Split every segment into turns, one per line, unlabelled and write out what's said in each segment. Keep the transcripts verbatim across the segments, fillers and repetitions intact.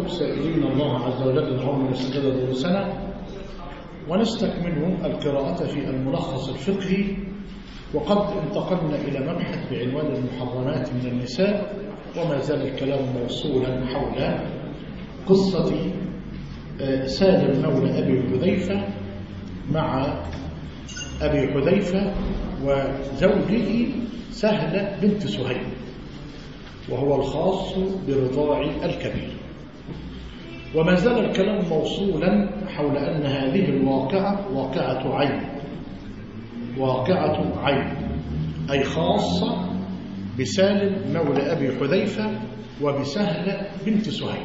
سائلين الله عز وجل العون والسداد دروسنا، ونستكمل القراءة في الملخص الفقهي. وقد انتقلنا إلى مبحث بعنوان المحرمات من النساء، وما زال الكلام موصولا حول قصة سالم مولى أبي حذيفة مع أبي حذيفة وزوجه سهلة بنت سهيل، وهو الخاص برضاع الكبير. وما زال الكلام موصولا حول أن هذه الواقعة واقعة عين، واقعة عين أي خاصة بسالم مولى أبي حذيفة وبسهلة بنت سهيل.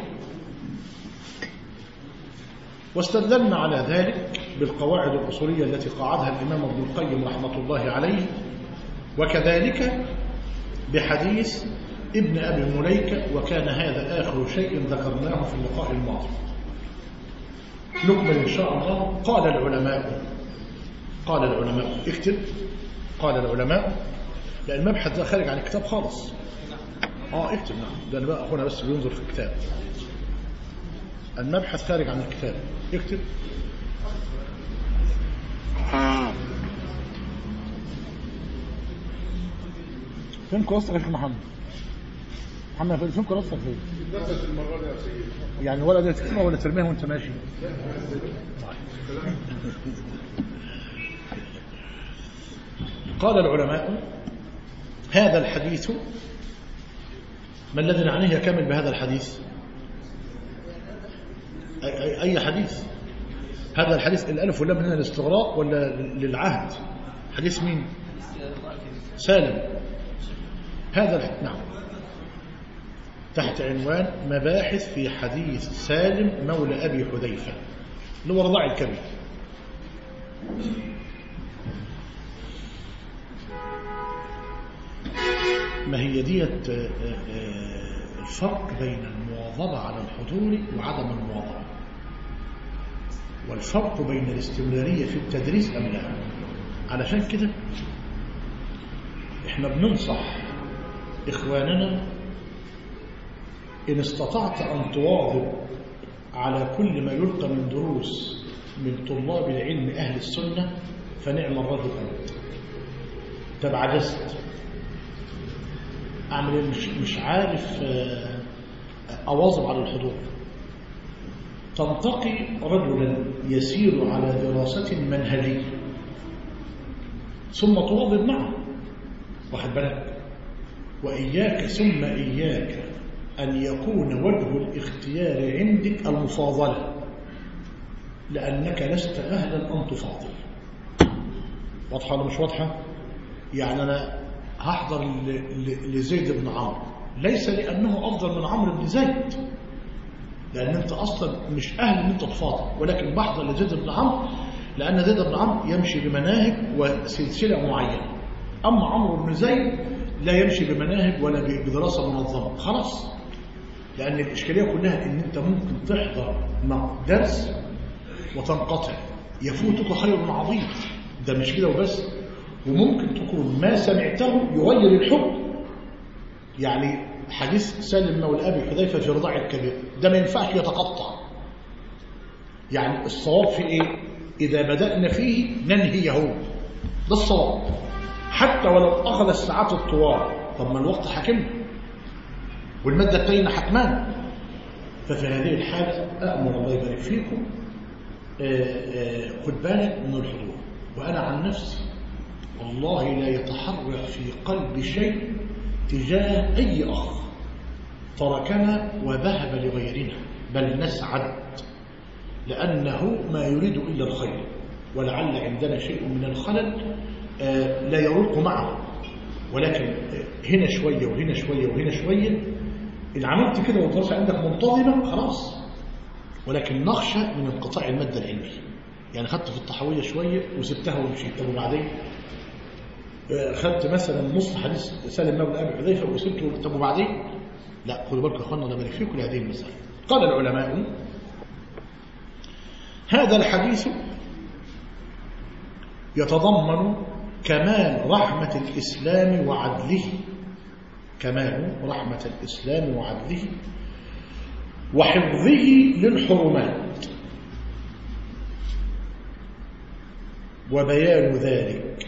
واستدلنا على ذلك بالقواعد الأصولية التي قاعدها الإمام ابن القيم رحمة الله عليه، وكذلك بحديث ابن أبي مليكة، وكان هذا آخر شيء ذكرناه في اللقاء الماضي. نكمل إن شاء الله. قال العلماء قال العلماء اكتب قال العلماء، لأن المبحث ده خارج عن الكتاب خالص. اه اكتب. نعم، ده بقى أخونا بس بينظر في الكتاب، المبحث خارج عن الكتاب. اكتب. فين كراستك يا شيخ محمد؟ محمد فين كراستك فين؟
نفس المرة دي يا سيدي.
يعني ولا ده تكتبها ولا ترميها وانت ماشي؟ قال العلماء هذا الحديث، ما الذي نعنيه كامل بهذا الحديث؟ أي, أي, أي حديث؟ هذا الحديث الألف واللام هنا للاستغراق ولا للعهد؟ حديث مين؟ سالم. هذا نعم تحت عنوان مباحث في حديث سالم مولى أبي حذيفة اللي هو رضاع الكبير. ما هي ديت الفرق بين المواظبة على الحضور وعدم المواظبة، والفرق بين الاستمرارية في التدريس أم لا. علشان كده احنا بننصح إخواننا إن استطعت أن تواظب على كل ما يلقى من دروس من طلاب العلم أهل السنة فنعم الرجل أنت. طب عجزت، أعمل مش, مش عارف أواظب على الحضور، تنتقي رجلا يسير على دراسة منهجية ثم تواظب معه، واخد بالك. وإياك ثم إياك أن يكون وجه الاختيار عندك المفاضلة، لأنك لست أهلا أن تفاضل. واضحة ولا مش واضحة؟ يعني أنا هحضر لزيد بن عمرو ليس لأنه أفضل من عمرو بن زيد، لأن أنت أصلا مش أهل أن أنت تفاضل، ولكن بحضر لزيد بن عمرو لأن زيد بن عمرو يمشي بمناهج وسلسلة معينة، أما عمرو بن زيد لا يمشي بمناهج ولا بدراسة منظمة. خلاص، لأن الإشكالية كلها إن أنت ممكن تحضر مع درس وتنقطع، يفوتك خير عظيم. ده مش كده وبس، وممكن تكون ما سمعته يغير الحكم. يعني حديث سالم مولى أبي حذيفة في رضاع الكبير ده ما ينفعش يتقطع. يعني الصواب في إيه؟ إذا بدأنا فيه ننهيه، ده الصواب، حتى ولو أخذ الساعات الطوال. طب ما الوقت حكمنا والمادة التالية حكمان. ففي هذه الحالة أأمر الله يبارك فيكم خد بالك من الحضور. وأنا عن نفسي والله لا يتحرك في قلبي شيء تجاه أي أخ تركنا وذهب لغيرنا، بل نسعد، لأنه ما يريد إلا الخير، ولعل عندنا شيء من الخلل لا يروق معه، ولكن هنا شوية وهنا شوية وهنا شوية. إن عملت كده والدراسة عندك منتظمة خلاص، ولكن نخشى من انقطاع المادة العلمية. يعني خدت في الطحاوية شوية وسبتها ومشيت، طب وبعدين خدت مثلا نص حديث سالم مولى أبي حذيفة وسبته، طب وبعدين لا. خدوا بالكم يا اخوانا، الله يبارك فيكم لهذه المسألة. قال العلماء هذا الحديث يتضمن كمال رحمة الإسلام وعدله، كمال رحمة الإسلام وعدله وحفظه للحرمات وبيان ذلك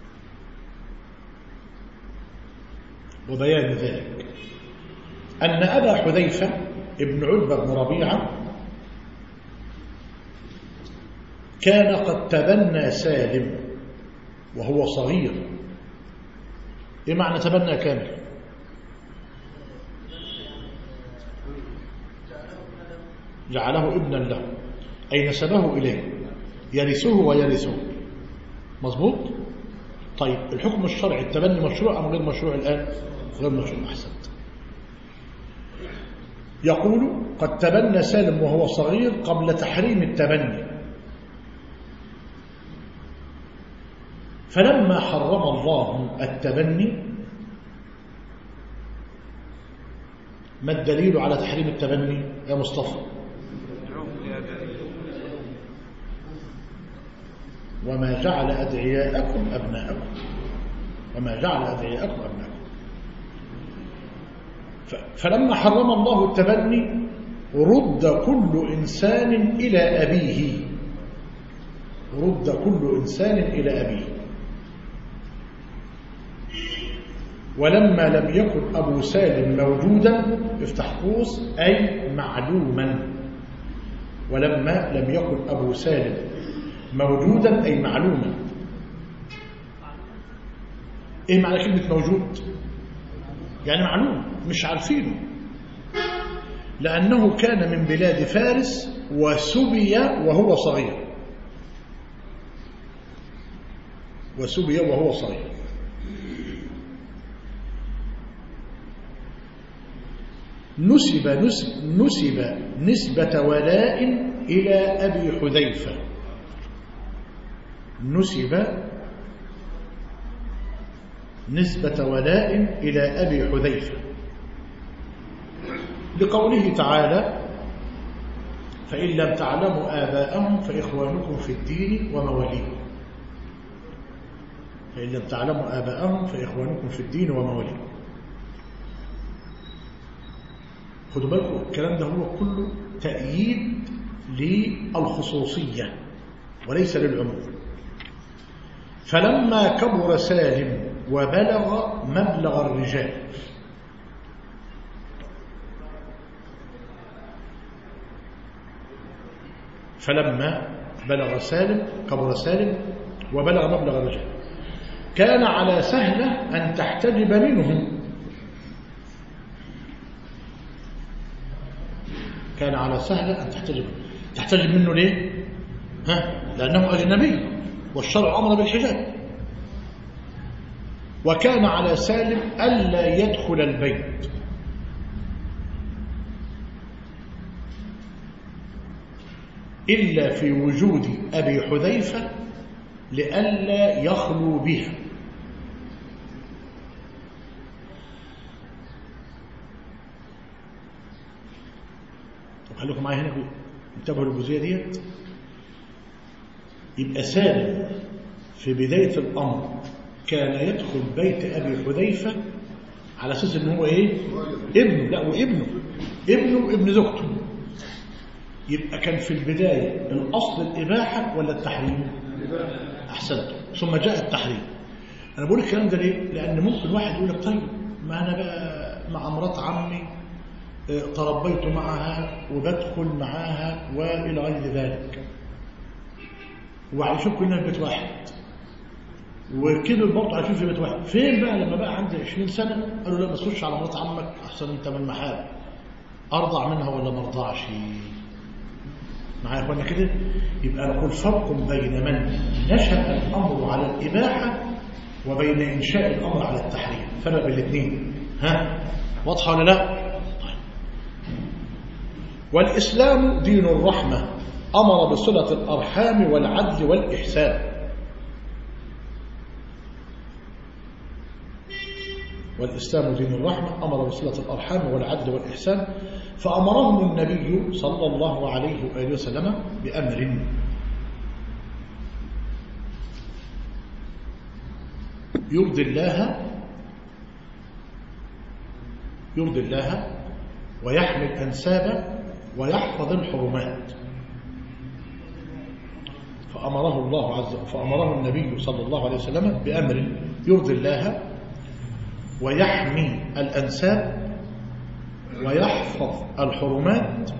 وبيان ذلك أن أبا حذيفة ابن عتبة بن ربيعة كان قد تبنى سالم وهو صغير. إيه معنى تبنى كامل؟ جعله ابنا له، أي نسبه إليه يرثه ويرثه. مظبوط؟ طيب الحكم الشرعي التبني مشروع أم غير مشروع الآن؟ غير مشروع. أحسنت. يقول قد تبنى سالم وهو صغير قبل تحريم التبني، فلما حرم الله التبني ما الدليل على تحريم التبني يا مصطفى؟ وما جعل أدعياءكم أبناءكم وما جعل أدعياءكم أبناءكم. فلما حرم الله التبني رد كل إنسان إلى أبيه رد كل إنسان إلى أبيه ولما لم يكن أبو سالم موجودا افتح قوس أي معلوما ولما لم يكن أبو سالم موجودا أي معلوما. إيه معنى كلمة موجود؟ يعني معلوم مش عارفينه، لأنه كان من بلاد فارس وسبي وهو صغير وسبي وهو صغير. نسب نسب نسب نسبة ولاء إلى أبي حذيفة نسب نسبة ولاء إلى أبي حذيفة لقوله تعالى فإن لم تعلموا آباءهم فإخوانكم في الدين ومواليكم فإن لم تعلموا آباءهم فإخوانكم في الدين ومواليكم. خدوا بالكم الكلام ده هو كله تأييد للخصوصية وليس للعموم. فلما كبر سالم وبلغ مبلغ الرجال فلما بلغ سالم كبر سالم وبلغ مبلغ الرجال كان على سهلة أن تحتجب منهم كان على سهلة أن تحتجب تحتجب منه ليه؟ ها؟ لأنه أجنبي والشرع أمر بالحجاب. وكان على سالم ألا يدخل البيت إلا في وجود أبي حذيفة لئلا يخلو بها. طب خليكم معايا هنا انتبهوا للجزئية ديت. يبقى سالم في بداية الأمر كان يدخل بيت أبي حذيفة على أساس إن هو إيه؟ ابنه. لا وابنه ابنه وابن زوجته. يبقى كان في البداية الأصل الإباحة ولا التحريم؟ أحسنت. ثم جاء التحريم. أنا بقول الكلام ده ليه؟ لأن ممكن واحد يقول لك طيب ما أنا بقى مع مرات عمي تربيت معها وبدخل معاها وإلى غير ذلك وعايشين كلنا في بيت واحد وكده برضه عايشين في بيت واحد. فين بقى لما بقى عندي عشرين سنة قالوا لا ما تخش على مرات عمك أحسن أنت من محال أرضع منها ولا ما أرضعش معايا اخوانا كده. يبقى نقول فرق بين من نشأ الأمر على الإباحة وبين إنشاء الأمر على التحريم. فرق بين الاثنين. ها واضحة ولا لا؟ طيب. والإسلام دين الرحمة أمر بصلة الأرحام والعدل والإحسان. والإسلام دين الرحمة أمر بصلة الأرحام والعدل والإحسان فأمرهم النبي صلى الله عليه وآله وسلم بأمر يرضي الله يرضي الله ويحمل أنساب ويحفظ الحرمات. فأمره الله عز وجل فأمره النبي صلى الله عليه وسلم بأمر يرضي الله ويحمي الأنساب ويحفظ الحرمات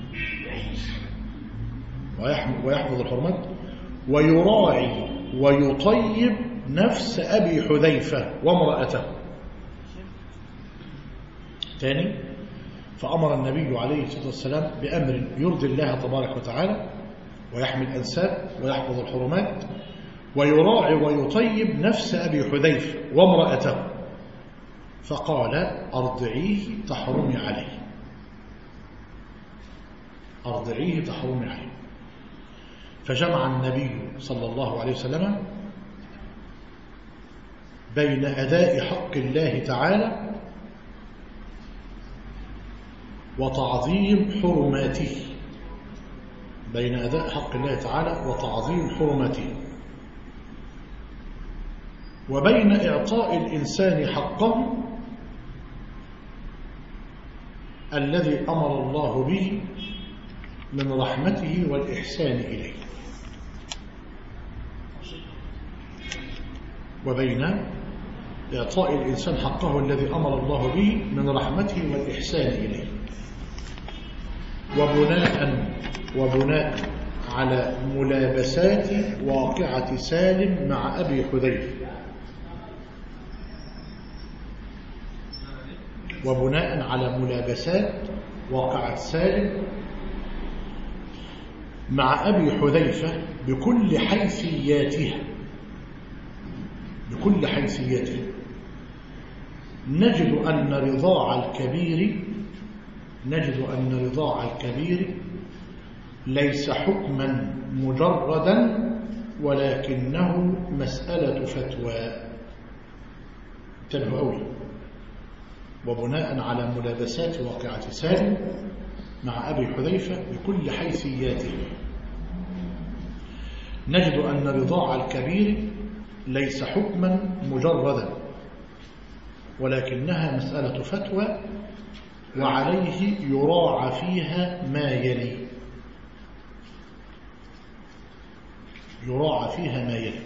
ويحفظ الحرمات ويراعي ويطيب نفس أبي حذيفة وامرأته. ثاني، فأمر النبي عليه الصلاة والسلام بأمر يرضي الله تبارك وتعالى ويحمي الأنساب ويحفظ الحرمات ويراعي ويطيب نفس أبي حذيفة وامرأته، فقال أرضعيه تحرمي عليه، أرضعيه تحرمي عليه. فجمع النبي صلى الله عليه وسلم بين أداء حق الله تعالى وتعظيم حرماته، بين أداء حق الله تعالى وتعظيم حرماته، وبين إعطاء الإنسان حقه الذي أمر الله به من رحمته والإحسان إليه، وبين إعطاء الإنسان حقه الذي أمر الله به من رحمته والإحسان إليه، وبناء وبناء على ملابسات واقعة سالم مع أبي حذيفة، وبناء على ملابسات واقعة سالم مع أبي حذيفة بكل حيثياتها بكل حيثياتها نجد أن رضاع الكبير نجد أن رضاع الكبير ليس حكما مجردا ولكنه مسألة فتوى. انتبهوا أوي. وبناء على ملابسات واقعة سالم مع أبي حذيفة بكل حيثياته نجد أن رضاع الكبير ليس حكما مجردا ولكنها مسألة فتوى، وعليه يراعى فيها ما يلي يراعى فيها ما يلي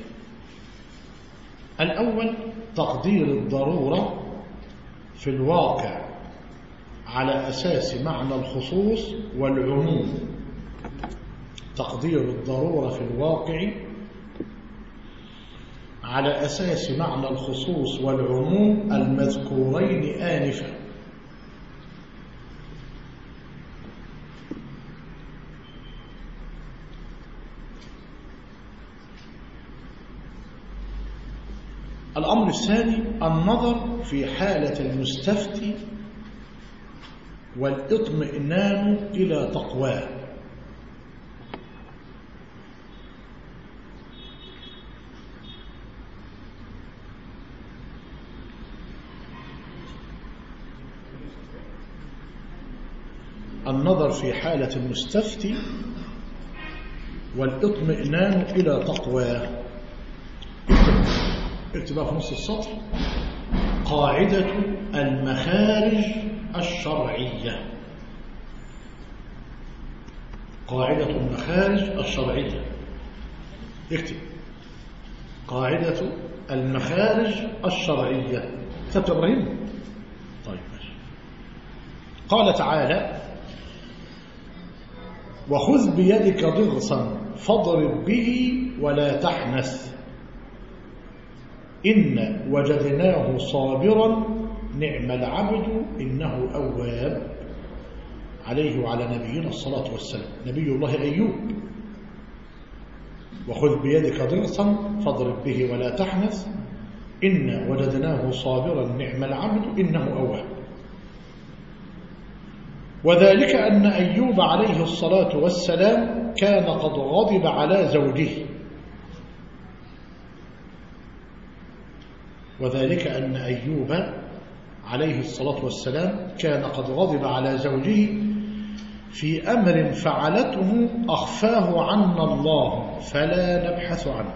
الأول، تقدير الضرورة في الواقع على أساس معنى الخصوص والعموم. تقدير الضرورة في الواقع على أساس معنى الخصوص والعموم المذكورين آنفا. الأمر الثاني، النظر في حالة المستفتي والاطمئنان إلى تقواه. النظر في حالة المستفتي والاطمئنان إلى تقواه. اكتبها في نص السطر: قاعدة المخارج الشرعية. قاعدة المخارج الشرعية. اكتب: قاعدة المخارج الشرعية. كتبت إبراهيم؟ طيب ماشي. قال تعالى: وخذ بيدك ضغصا فاضرب به ولا تحنث إن وجدناه صابرا نعم العبد إنه أواب. عليه وعلى نبينا الصلاة والسلام. نبي الله أيوب: وخذ بيدك ضغصا فاضرب به ولا تحنث إن وجدناه صابرا نعم العبد إنه أواب. وذلك أن أيوب عليه الصلاة والسلام كان قد غضب على زوجه وذلك أن أيوب عليه الصلاة والسلام كان قد غضب على زوجه في أمر فعلته أخفاه عنا الله فلا نبحث عنه.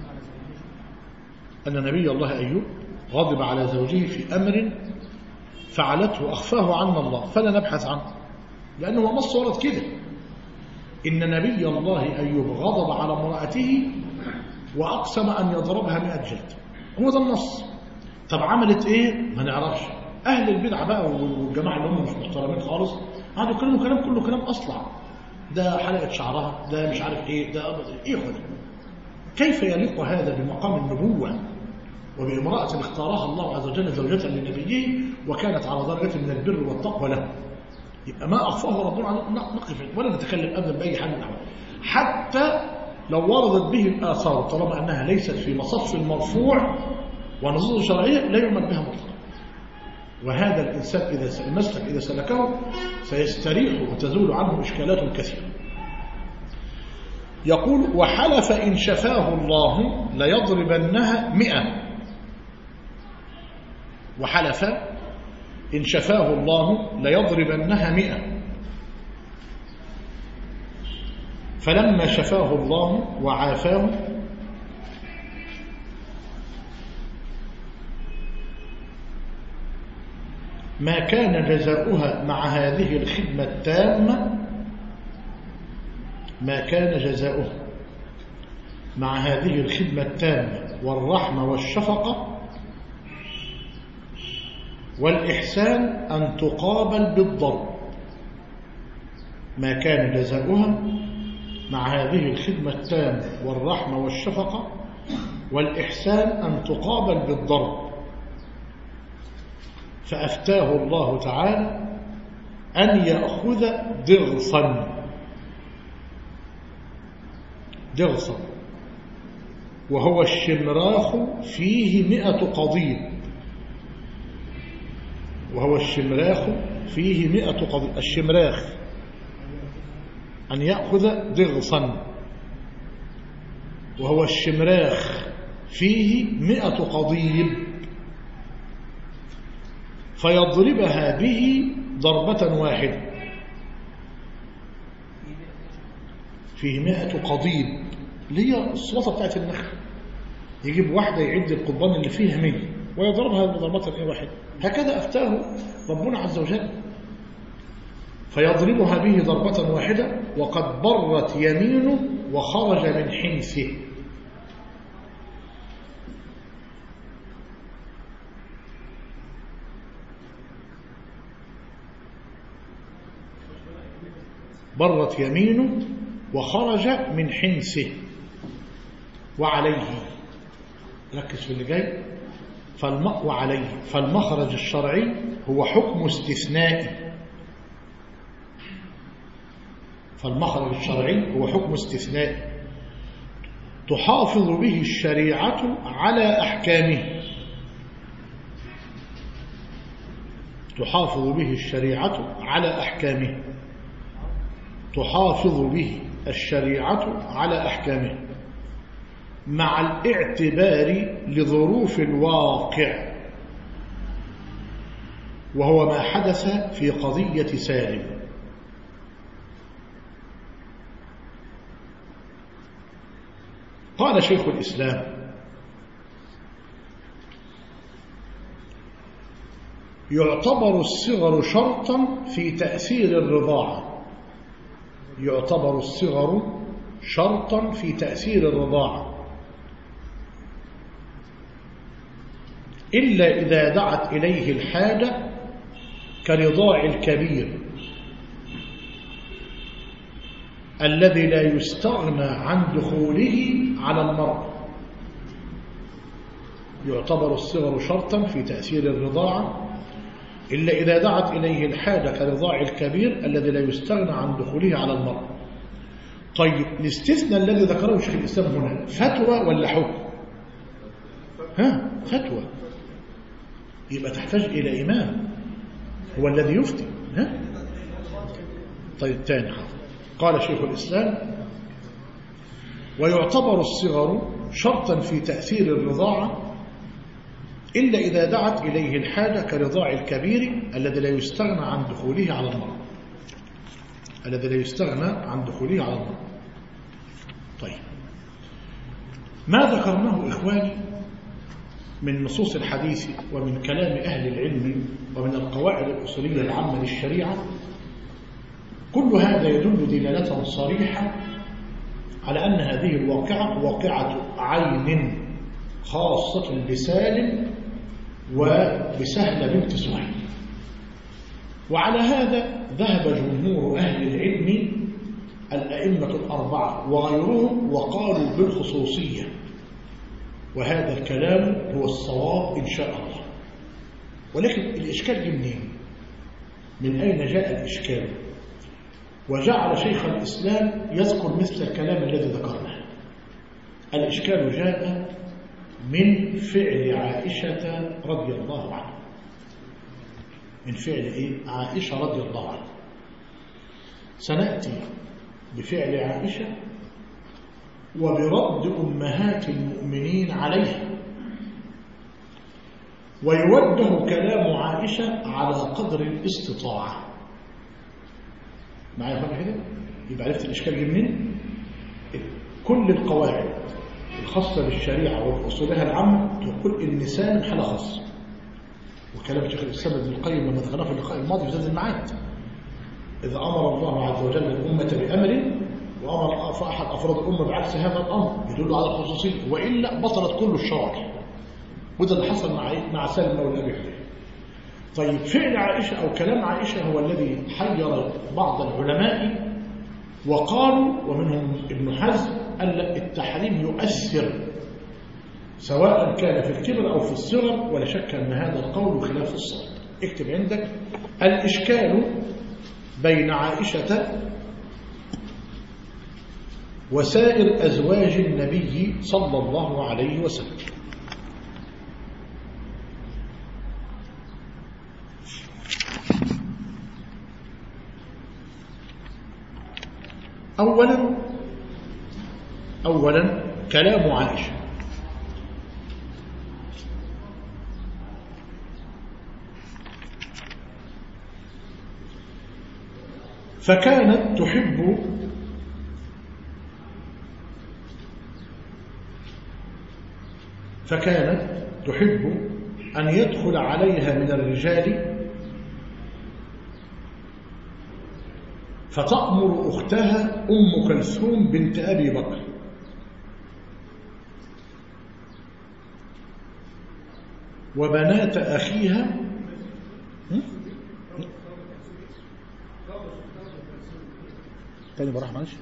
أن نبي الله أيوب غضب على زوجه في أمر فعلته أخفاه عنا الله فلا نبحث عنه، لأنه هو نص ورد كده إن نبي الله أيوب غضب على امرأته وأقسم أن يضربها مئة جلد. هو ده النص. طب عملت إيه؟ ما نعرفش. أهل البدع بقى والجماعة اللي هم مش محترمين خالص قعدوا يتكلموا كلام كله كلام أصلع، ده حلقة شعرها، ده مش عارف إيه، ده إيه خد. كيف يليق هذا بمقام النبوة وبامرأة اختارها الله عز وجل زوجة لنبيه وكانت على درجة من البر والتقوى له؟ يبقى ما أخفاه ربنا نقف ولا نتكلم أبدا بأي حال من الأحوال، حتى لو وردت به الآثار طالما أنها ليست في مصف المرفوع ونصوص شرعية لا يؤمن بها مطلقا. وهذا الإنسان إذا المسلك إذا سلكه سيستريح وتزول عنه إشكالات كثيرة. يقول وحلف إن شفاه الله ليضربنها مئة. وحلف إن شفاه الله ليضربنها مئة، فلما شفاه الله وعافاه ما كان جزاؤها مع هذه الخدمة التامة ما كان جزاؤها مع هذه الخدمة التامة والرحمة والشفقة والإحسان أن تقابل بالضرب. ما كان جزاؤها مع هذه الخدمة التامة والرحمة والشفقة والإحسان أن تقابل بالضرب، فأفتاه الله تعالى أن يأخذ ضغصا ضغصا وهو الشمراخ فيه مئة قضيب وهو الشمراخ فيه مئة قضيب. الشمراخ أن يأخذ ضغصا وهو الشمراخ فيه مئة قضيب فيضربها به ضربة واحدة. فيه مئة قضيب اللي هي الصوصة بتاعت النخل، يجيب واحدة يعد القضبان اللي فيها مية ويضربها بضربة واحدة. هكذا أفتاه ربنا عز وجل، فيضربها به ضربة واحدة وقد برت يمينه وخرج من حنثه. برت يمينه وخرج من حنثه. وعليه، ركز في اللي جاي، فالمأوى عليه، فالمخرج الشرعي هو حكم استثنائي. فالمخرج الشرعي هو حكم استثنائي تحافظ به الشريعة على أحكامه تحافظ به الشريعة على أحكامه تحافظ به الشريعة على أحكامه مع الاعتبار لظروف الواقع، وهو ما حدث في قضية سالم. قال شيخ الإسلام: يعتبر الصغر شرطا في تأثير الرضاعة يعتبر الصغر شرطا في تأثير الرضاعة إلا إذا دعت إليه الحاجة كرضاع الكبير الذي لا يستغنى عن دخوله على المرأة. يعتبر الصغر شرطا في تأثير الرضاعة إلا إذا دعت إليه الحاجة كرضاع الكبير الذي لا يستغنى عن دخوله على المرأة. طيب، الاستثناء الذي ذكره شيخ الإسلام هنا فتوى ولا حكم؟ ها، فتوى، يبقى تحتاج إلى إمام هو الذي يفتي. ها؟ طيب، تاني حاضر. قال شيخ الإسلام: ويعتبر الصغر شرطا في تأثير الرضاعة إلا إذا دعت إليه الحاجة كرضاع الكبير الذي لا يستغنى عن دخوله على المرأة الذي لا يستغنى عن دخوله على المرأة. طيب، ما ذكرناه إخواني من نصوص الحديث ومن كلام أهل العلم ومن القواعد الأصولية العامة للشريعة، كل هذا يدل دلالة صريحة على أن هذه الواقعة واقعة عين خاصة بسالم وبسهلة بنت سهيل. وعلى هذا ذهب جمهور أهل العلم الأئمة الأربعة وغيرهم وقالوا بالخصوصية، وهذا الكلام هو الصواب إن شاء الله. ولكن الإشكال جه منين؟ من أين جاء الإشكال؟ وجعل شيخ الإسلام يذكر مثل الكلام الذي ذكرناه. الإشكال جاء من فعل عائشة رضي الله عنها. من فعل إيه؟ عائشة رضي الله عنها. سنأتي بفعل عائشة وبرد أمهات المؤمنين عليها، ويوجه كلام عائشة على قدر الاستطاعة. معايا فاهم كده؟ يبقى عرفت الإشكال جه منين؟ كل القواعد الخاصة بالشريعة وبأصولها العامة تقول النساء من حالة خاصة، وكلام شيخ الإسلام ابن القيم لما ذكرناه في اللقاء الماضي في زاد المعاد، إذا أمر الله عز وجل الأمة بأمر وأمر فأحد أفراد الأمة بعكس هذا الأمر يدل على الخصوصية، وإلا بطلت كل الشرائع. وده اللي حصل مع مع سالم مولى أبي حذيفة. طيب فعل عائشة أو كلام عائشة هو الذي حير بعض العلماء، وقالوا ومنهم ابن حزم أن التحريم يؤثر سواء كان في الكبر أو في الصغر، ولا شك أن هذا القول خلاف الصواب. اكتب عندك الإشكال بين عائشة وسائر أزواج النبي صلى الله عليه وسلم. أولا أولا كلام عائشة. فكانت تحب فكانت تحب أن يدخل عليها من الرجال، فتأمر أختها أم كلثوم بنت أبي بكر وبنات أخيها تاني براح معلش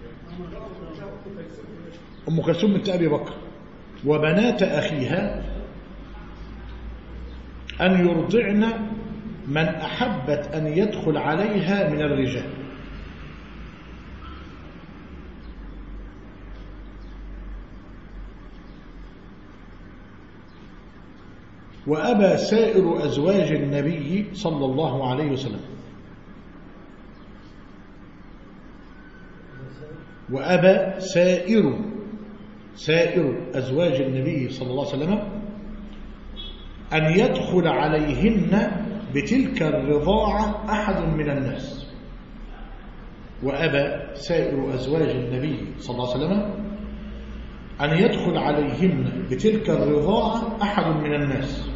أم كلثوم بنت أبي بكر وبنات أخيها أن يرضعن من أحبت أن يدخل عليها من الرجال. وأبى سائر أزواج النبي صلى الله عليه وسلم وأبى سائر سائر أزواج النبي صلى الله عليه وسلم أن يدخل عليهن بتلك الرضاعة أحد من الناس. وأبى سائر أزواج النبي صلى الله عليه وسلم أن يدخل عليهن بتلك الرضاعة أحد من الناس.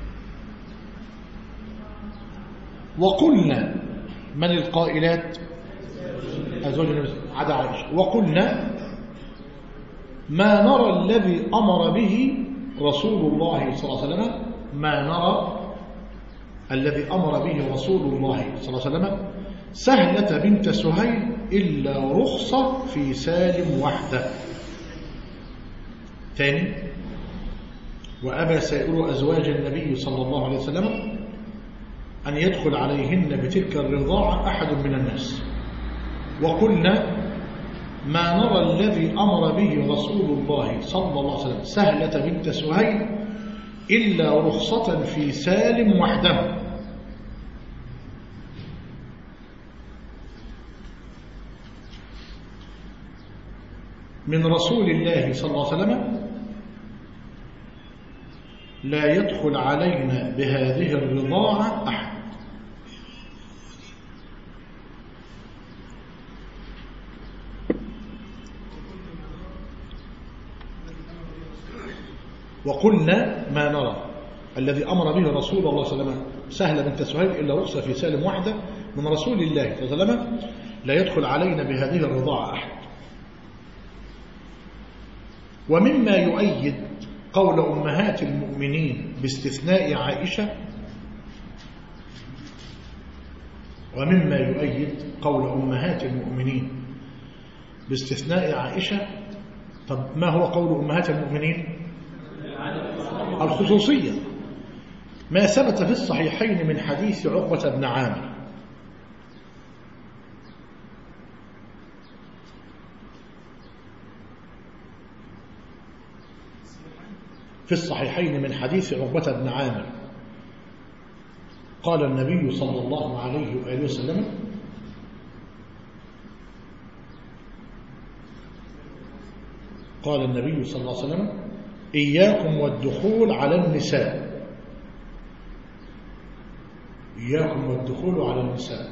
وقلنا من القائلات؟ أزواج النبي عدا عائشة. وقلنا ما نرى الذي أمر به رسول الله صلى الله عليه وسلم ما نرى الذي أمر به رسول الله صلى الله عليه وسلم سهلة بنت سهيل إلا رخصة في سالم وحده. ثاني وأبى سائر أزواج النبي صلى الله عليه وسلم أن يدخل عليهن بتلك الرضاعة أحد من الناس. وقلنا ما نرى الذي أمر به رسول الله صلى الله عليه وسلم سهلة بنت سهيل إلا رخصة في سالم وحده. من رسول الله صلى الله عليه وسلم لا يدخل علينا بهذه الرضاعة أحد. وقلنا ما نرى الذي أمر به رسول الله صلى الله عليه وسلم سهل بنت سهيل إلا رخصة في سالم واحدة من رسول الله صلى الله عليه وسلم لا يدخل علينا بهذه الرضاعة أحد. ومما يؤيد قول أمهات المؤمنين باستثناء عائشة ومما يؤيد قول أمهات المؤمنين باستثناء عائشة. طب ما هو قول أمهات المؤمنين؟ الخصوصية، ما ثبت في الصحيحين من حديث عقبة بن عامر في الصحيحين من حديث عقبة بن عامر قال النبي صلى الله عليه وآله وسلم قال النبي صلى الله عليه وسلم إياكم والدخول على النساء إياكم والدخول على النساء.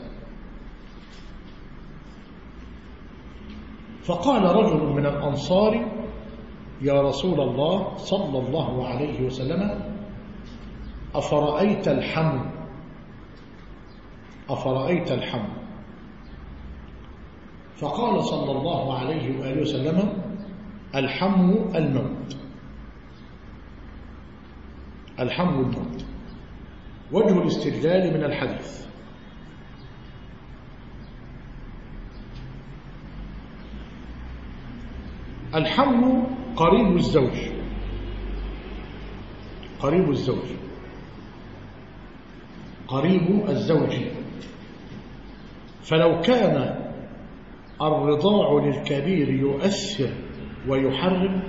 فقال رجل من الأنصار يا رسول الله صلى الله عليه وسلم أفرأيت الحم أفرأيت الحم فقال صلى الله عليه وآله وسلم الحم الموت الحم الموت. وجه الاستدلال من الحديث الحم قريب الزوج قريب الزوج قريب الزوج فلو كان الرضاع للكبير يؤثر ويحرم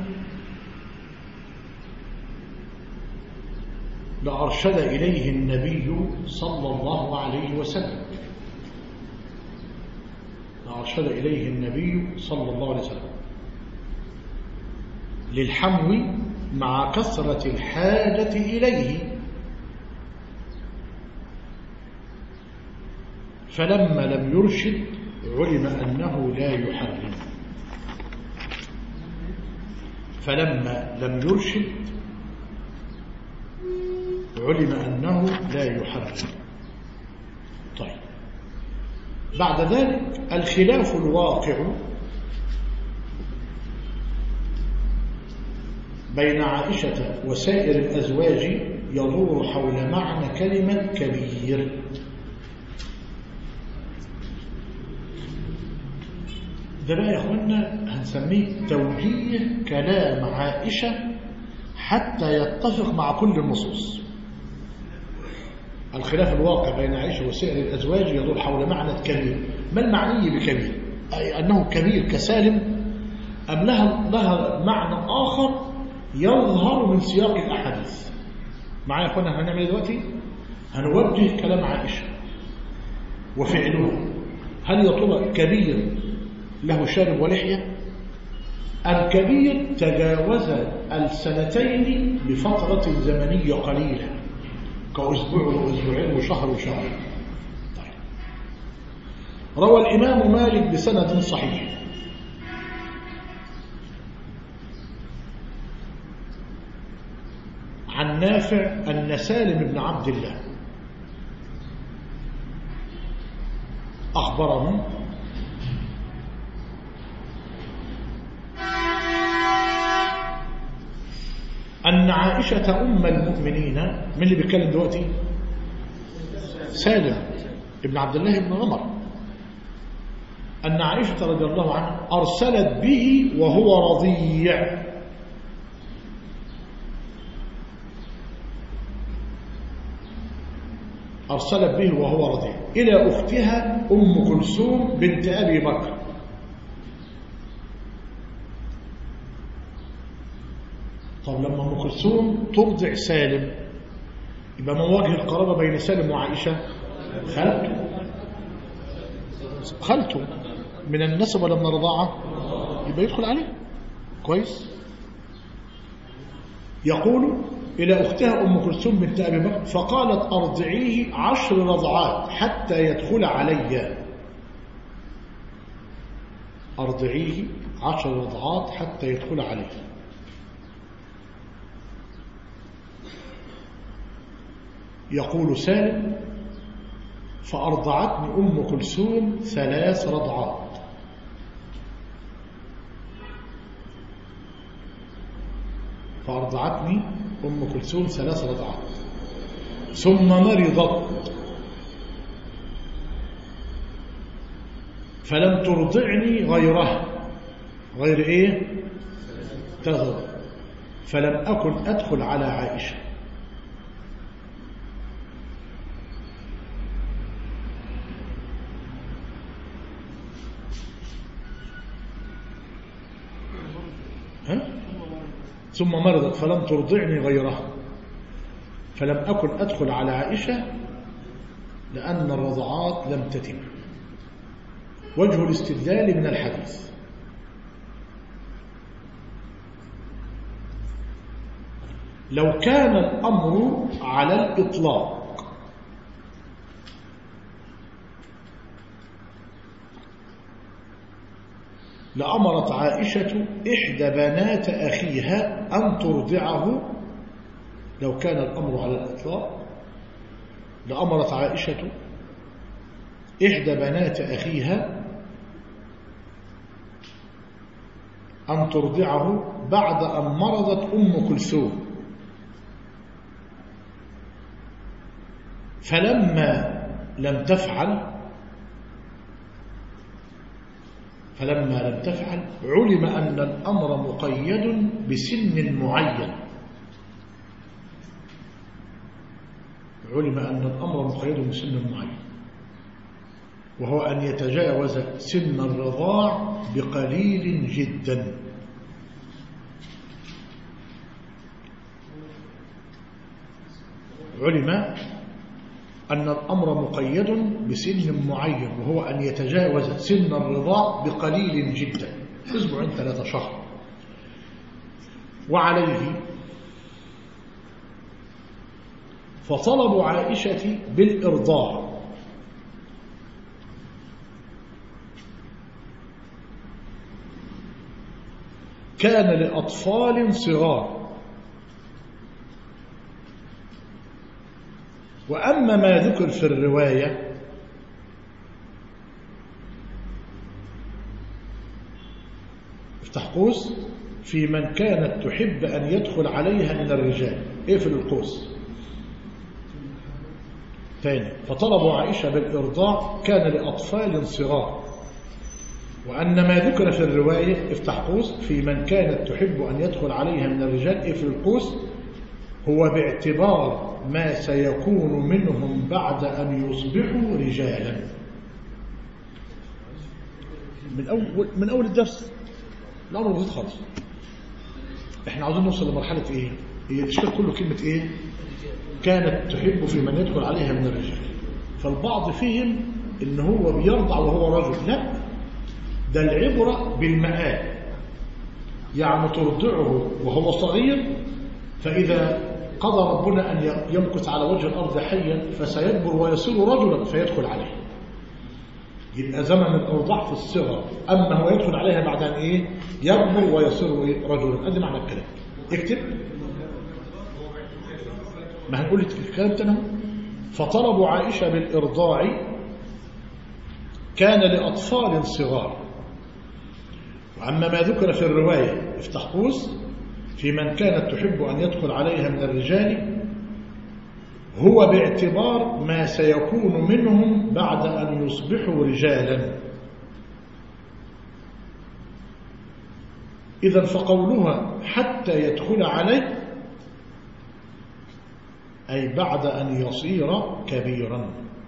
لأرشد إليه النبي صلى الله عليه وسلم لأرشد إليه النبي صلى الله عليه وسلم للحمو مع كثرة الحاجة إليه. فلما لم يرشد علم أنه لا يحرم فلما لم يرشد علم أنه لا يحرم. طيب بعد ذلك الخلاف الواقع بين عائشة وسائر الأزواج يدور حول معنى كلمة كبير. ده بقى يا أخوانا هنسميه توجيه كلام عائشة حتى يتفق مع كل النصوص. الخلاف الواقع بين عائشة وسائر الأزواج يدور حول معنى كبير. ما المعني بكبير؟ أي أنه كبير كسالم أم لها, لها معنى آخر يظهر من سياق الأحاديث؟ معايا يا أخوانا هنعمل دلوقتي هنوجه كلام عائشة وفعلها. هل يا ترى كبير له شارب ولحية أم كبير تجاوز السنتين بفترة زمنية قليلة كأسبوع وأسبوعين وشهر وشهر؟ طيب. روى الإمام مالك بسند صحيح عن نافع أن سالم بن عبد الله أخبرهم أن عائشة أم المؤمنين، من اللي بيتكلم دلوقتي؟ سالم ابن عبد الله بن عمر، أن عائشة رضي الله عنها أرسلت به وهو رضيع أرسلت به وهو رضيع إلى أختها أم كلثوم بنت أبي بكر. طب لما أم كلثوم ترضع سالم يبقى ما وجه القرابة بين سالم وعائشة؟ خالته خالته من النسب ولا من الرضاعة؟ يبقى يدخل عليه كويس. يقول إلى أختها أم كلثوم بنت أبي بكر فقالت أرضعيه عشر رضعات حتى يدخل علي. أرضعيه عشر رضعات حتى يدخل علي. يقول سالم: فأرضعتني أم كلثوم ثلاث رضعات. فأرضعتني أم كلثوم ثلاث رضعات ثم مرضت فلم ترضعني غيرها. غير إيه؟ تغضب. فلم أكن أدخل على عائشة. ها؟ ثم مرضت فلم ترضعني غيرها فلم أكن أدخل على عائشة لأن الرضعات لم تتم. وجه الاستدلال من الحديث: لو كان الأمر على الإطلاق لأمرت عائشة إحدى بنات أخيها أن ترضعه. لو كان الأمر على الإطلاق لأمرت عائشة إحدى بنات أخيها أن ترضعه بعد أن مرضت أم كلثوم. فلما لم تفعل فلما لم تفعل علم أن الأمر مقيد بسن معين. علم أن الأمر مقيد بسن معين وهو أن يتجاوز سن الرضاع بقليل جدا. علم أن الأمر مقيد بسن معين وهو أن يتجاوز سن الرضاع بقليل جدا، أسبوعين ثلاثة شهر. وعليه فطلب عائشة بالإرضاع كان لأطفال صغار. وأما ما ذكر في الرواية افتح قوس: في من كانت تحب أن يدخل عليها من الرجال. اقفل القوس ثاني: فطلب عائشة بالإرضاع كان لأطفال صغار. وأن ما ذكر في الرواية افتح قوس: في من كانت تحب أن يدخل عليها من الرجال اقفل القوس هو باعتبار ما سيكون منهم بعد أن يصبحوا رجالا. من أول من أول الدرس الأمر بسيط خالص. إحنا عاوزين نوصل لمرحلة إيه؟ هي الإشكال كله كلمة إيه؟ كانت تحب في من يدخل عليها من الرجال. فالبعض فهم إن هو بيرضع وهو رجل. لا، ده العبرة بالمآل. يعني ترضعه وهو صغير، فإذا قضى ربنا أن يمكث على وجه الأرض حيا فسيكبر ويصير رجلا فيدخل عليه. يبقى زمن الأرضاع في الصغر، أما هو يدخل عليها بعد أن إيه؟ يكبر ويصير إيه؟ رجلا. أدي معنى الكلام. اكتب. ما هنقول الكلام تاني. فطلب عائشة بالإرضاع كان لأطفال صغار. وعما ما ذكر في الرواية افتح قوس: في من كانت تحب أن يدخل عليها من الرجال هو باعتبار ما سيكون منهم بعد أن يصبحوا رجالا. إذن فقولها حتى يدخل عليه أي بعد أن يصير كبيرا.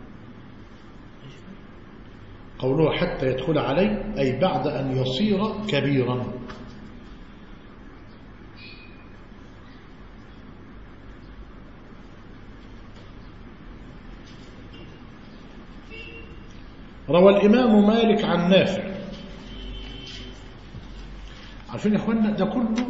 قولها حتى يدخل عليه أي بعد أن يصير كبيرا. روى الإمام مالك عن نافع. عارفين يا أخوانا ده كله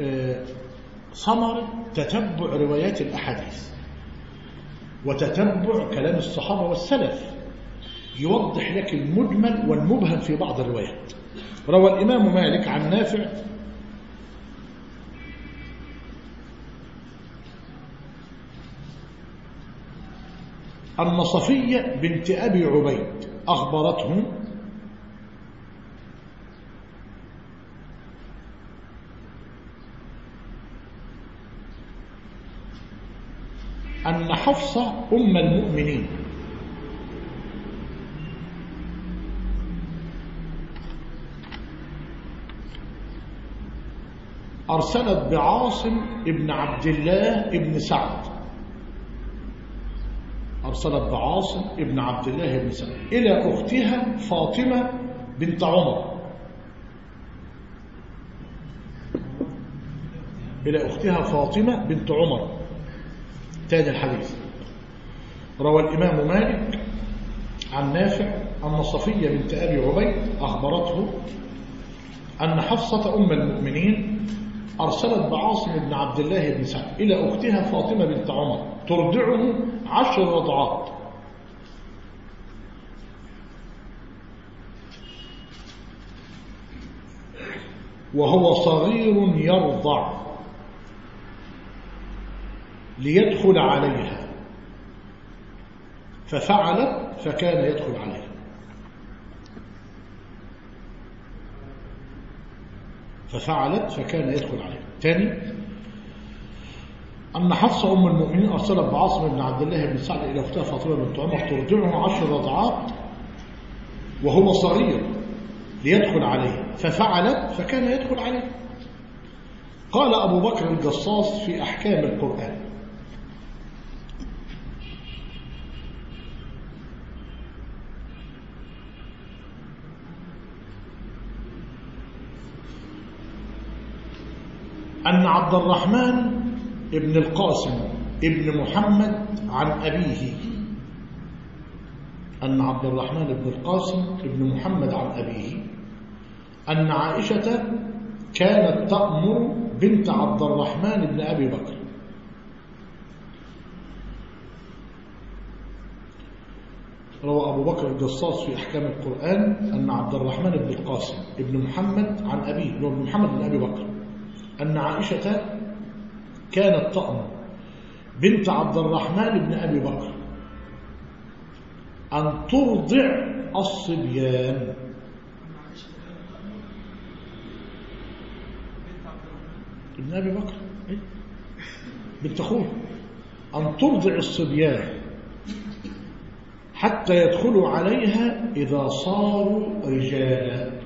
ثمرة تتبع روايات الأحاديث وتتبع كلام الصحابة والسلف، يوضح لك المجمل والمبهم في بعض الروايات. روى الإمام مالك عن نافع أن صفية بنت أبي عبيد أخبرته أن حفصة أم المؤمنين أرسلت بعاصم ابن عبد الله ابن سعد أرسلت بعاصم ابن عبد الله ابن سعد إلى أختها فاطمة بنت عمر إلى أختها فاطمة بنت عمر. تاني الحديث روى الإمام مالك عن نافع أن صفية بنت أبي عبيد أخبرته أن حفصة أم المؤمنين أرسلت بعاصم بن عبد الله بن سعد إلى أختها فاطمة بنت عمر ترضعه عشر رضعات، وهو صغير يرضع ليدخل عليها، ففعلت فكان يدخل عليها. ففعلت فكان يدخل عليها. ثاني أن حفصة أم المؤمنين أرسلت بعاصم بن عبد الله بن سعد إلى أختها فاطمة بنت عمر ترضعه عشر رضعات وهو صغير ليدخل عليه، ففعلت فكان يدخل عليه. قال أبو بكر الجصاص في أحكام القرآن: أن عبد الرحمن ابن القاسم ابن محمد عن أبيه أن عبد الرحمن ابن القاسم ابن محمد عن أبيه أن عائشة كانت تأمر بنت عبد الرحمن بن أبي بكر روى أبو بكر الجصاص في أحكام القرآن أن عبد الرحمن بن القاسم ابن محمد عن أبيه هو ابن محمد بن أبي بكر أن عائشة كانت تأمر بنت عبد الرحمن بن أبي بكر أن ترضع الصبيان. ابن أبي بكر بنت أخوه أن ترضع الصبيان حتى يدخلوا عليها إذا صاروا رجالا.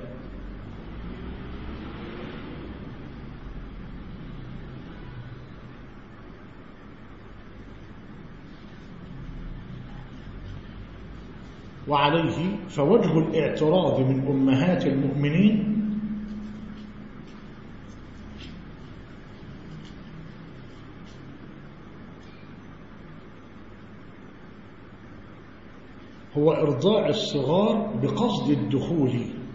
وعليه فوجه الاعتراض من أمهات المؤمنين هو إرضاع الصغار بقصد الدخول،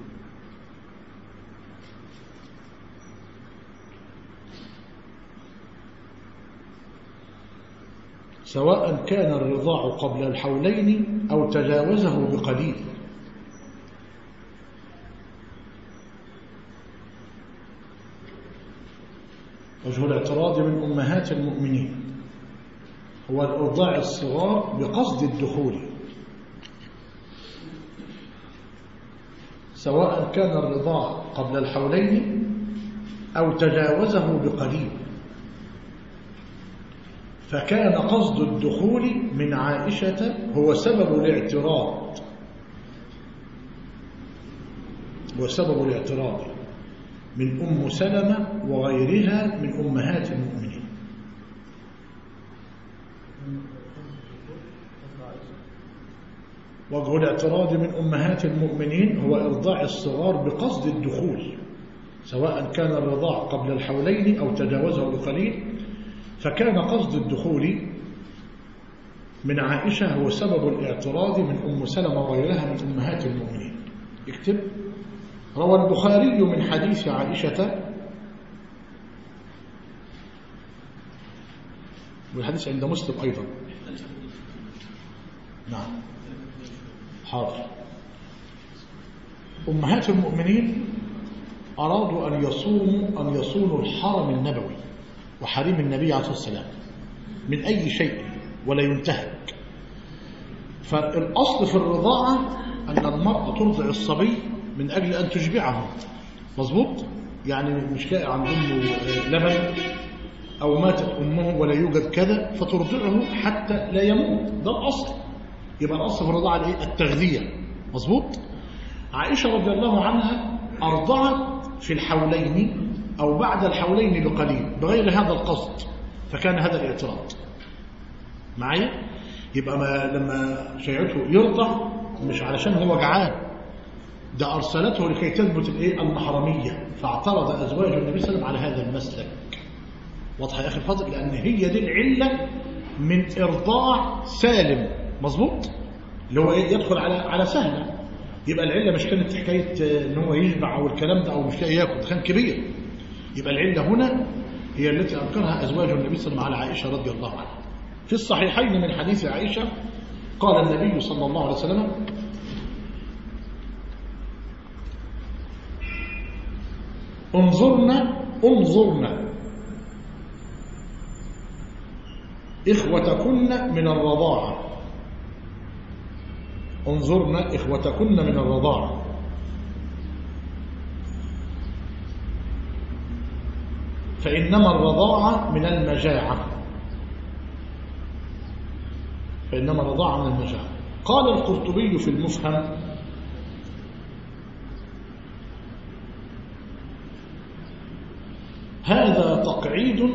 سواء كان الرضاع قبل الحولين أو تجاوزه بقليل. وجه الاعتراض من أمهات المؤمنين هو الإرضاع الصغار بقصد الدخول، سواء كان الرضاع قبل الحولين أو تجاوزه بقليل. فكان قصد الدخول من عائشة هو سبب الاعتراض وسبب الاعتراض من أم سلمة وغيرها من أمهات المؤمنين. وجه الاعتراض من أمهات المؤمنين هو إرضاع الصغار بقصد الدخول، سواء كان الرضاع قبل الحولين أو تجاوزه بقليل. فكان قصد الدخول من عائشة هو سبب الاعتراض من أم سلمة وغيرها من أمهات المؤمنين. اكتب: روى البخاري من حديث عائشة، والحديث عند مسلم أيضا. نعم حاضر. أمهات المؤمنين أرادوا أن يصوموا أن يصونوا الحرم النبوي وحريم النبي عليه الصلاة والسلام من أي شيء ولا ينتهك، فالأصل في الرضاعة أن المرأة ترضع الصبي من أجل أن تشبعه، مظبوط؟ يعني مش لاقي عند أمه لبن أو ماتت أمه ولا يوجد كذا فترضعه حتى لا يموت، ده الأصل. يبقى الأصل في الرضاعة التغذية، مظبوط؟ عائشة رضي الله عنها أرضعت في الحولين أو بعد الحولين بقليل بغير هذا القصد، فكان هذا الاعتراض معايا. يبقى ما لما شيعته يرضع مش علشان هو جعان، ده أرسلته لكي تثبت الايه المحرمية، فاعترض أزواج النبي صلى الله عليه وسلم على هذا المسلك. واضح يا أخي الفاضل؟ لأن هي دي العلة من إرضاع سالم، مظبوط؟ اللي هو إيه؟ يدخل على على سهلة. يبقى العلة مش كانت حكاية إن هو يشبع أو الكلام ده أو مش لاقي ياكل، ده كان كبير. يبقى العلة هنا هي التي أنكرها أزواج النبي صلى الله عليه وسلم على عائشة رضي الله عنها. في الصحيحين من حديث عائشة قال النبي صلى الله عليه وسلم: انظرنا انظرنا إخوتكن من الرضاعة، انظرنا إخوتكن من الرضاعة، فإنما الرضاعة من المجاعة، فإنما الرضاعة من المجاعة. قال القرطبي في المفهم: هذا تقعيد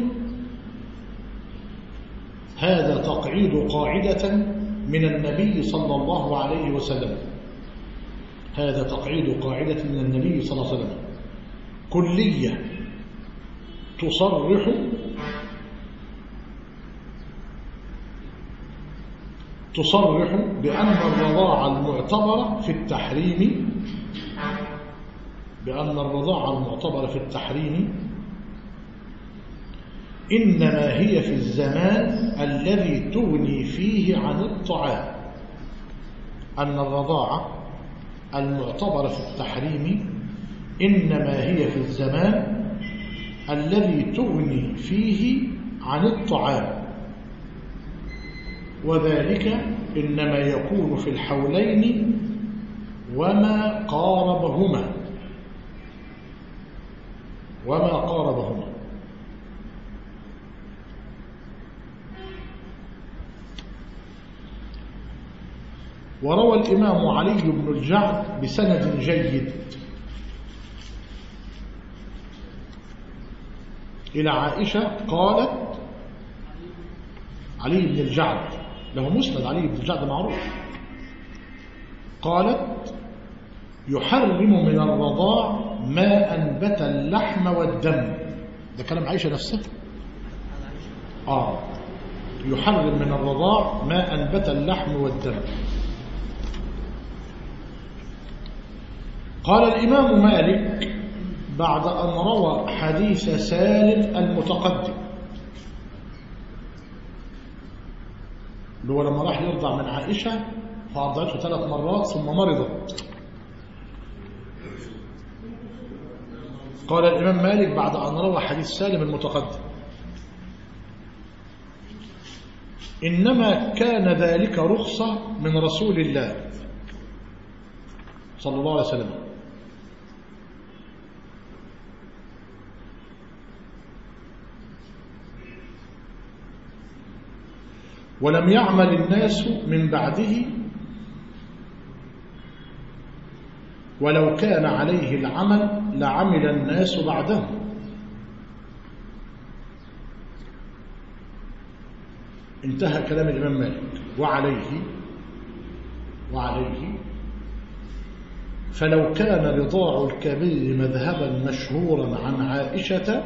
هذا تقعيد قاعدة من النبي صلى الله عليه وسلم هذا تقعيد قاعدة من النبي صلى الله عليه وسلم كلية تصرح تصرح بأن الرضاعة المعتبرة في التحريم بأن الرضاعة المعتبرة في التحريم إنما هي في الزمان الذي تغني فيه عن الطعام. أن الرضاعة المعتبرة في التحريم إنما هي في الزمان الذي تغني فيه عن الطعام، وذلك إنما يكون في الحولين وما قاربهما وما قاربهما وروى الإمام علي بن الجعد بسند جيد إلى عائشة قالت: علي بن الجعد له مسند، علي بن الجعد معروف، قالت: يحرم من الرضاع ما أنبت اللحم والدم. ده كلام عائشة نفسها. آه يحرم من الرضاع ما أنبت اللحم والدم. قال الإمام مالك بعد أن روى حديث سالم المتقدم، اللي هو لما راح يرضع من عائشة فأرضعته ثلاث مرات ثم مرضت. قال الإمام مالك بعد أن روى حديث سالم المتقدم: إنما كان ذلك رخصة من رسول الله صلى الله عليه وسلم، ولم يعمل الناس من بعده، ولو كان عليه العمل لعمل الناس بعده. انتهى كلام الإمام مالك. وعليه وعليه فلو كان رضاع الكبير مذهبا مشهورا عن عائشة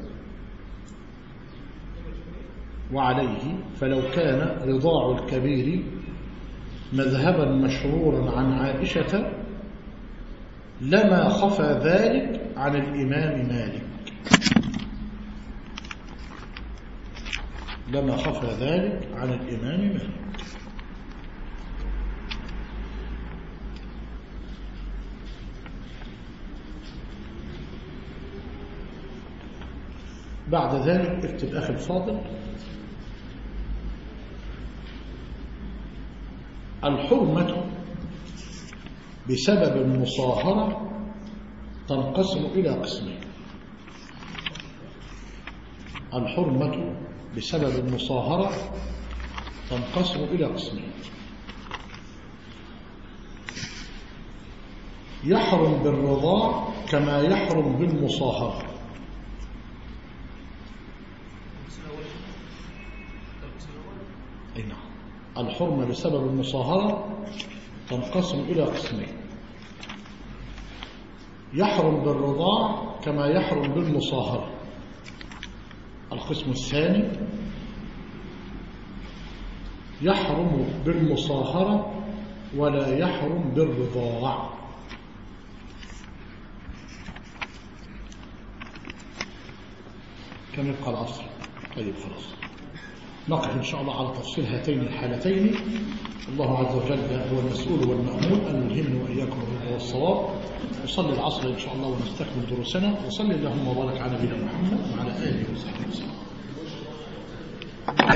وعليه فلو كان رضاع الكبير مذهبا مشهورا عن عائشة لما خفى ذلك عن الإمام مالك لما خفى ذلك عن الإمام مالك بعد ذلك اكتب أخي الفاضل: الحرمة بسبب المصاهرة تنقسم إلى قسمين. الحرمة بسبب المصاهرة تنقسم إلى قسمين: يحرم بالرضاع كما يحرم بالمصاهرة. أي نعم. الحرمة بسبب المصاهرة تنقسم إلى قسمين: يحرم بالرضاع كما يحرم بالمصاهرة. القسم الثاني: يحرم بالمصاهرة ولا يحرم بالرضاع. كم يبقى العصر؟ طيب خلاص، نقف إن شاء الله على تفصيل هاتين الحالتين. الله عز وجل هو المسؤول والمأمون أن يلهمنا وإياكم الرضا والصواب. نصلي العصر إن شاء الله ونستكمل دروسنا. وصلي اللهم وبارك على نبينا محمد وعلى آله وصحبه وسلم.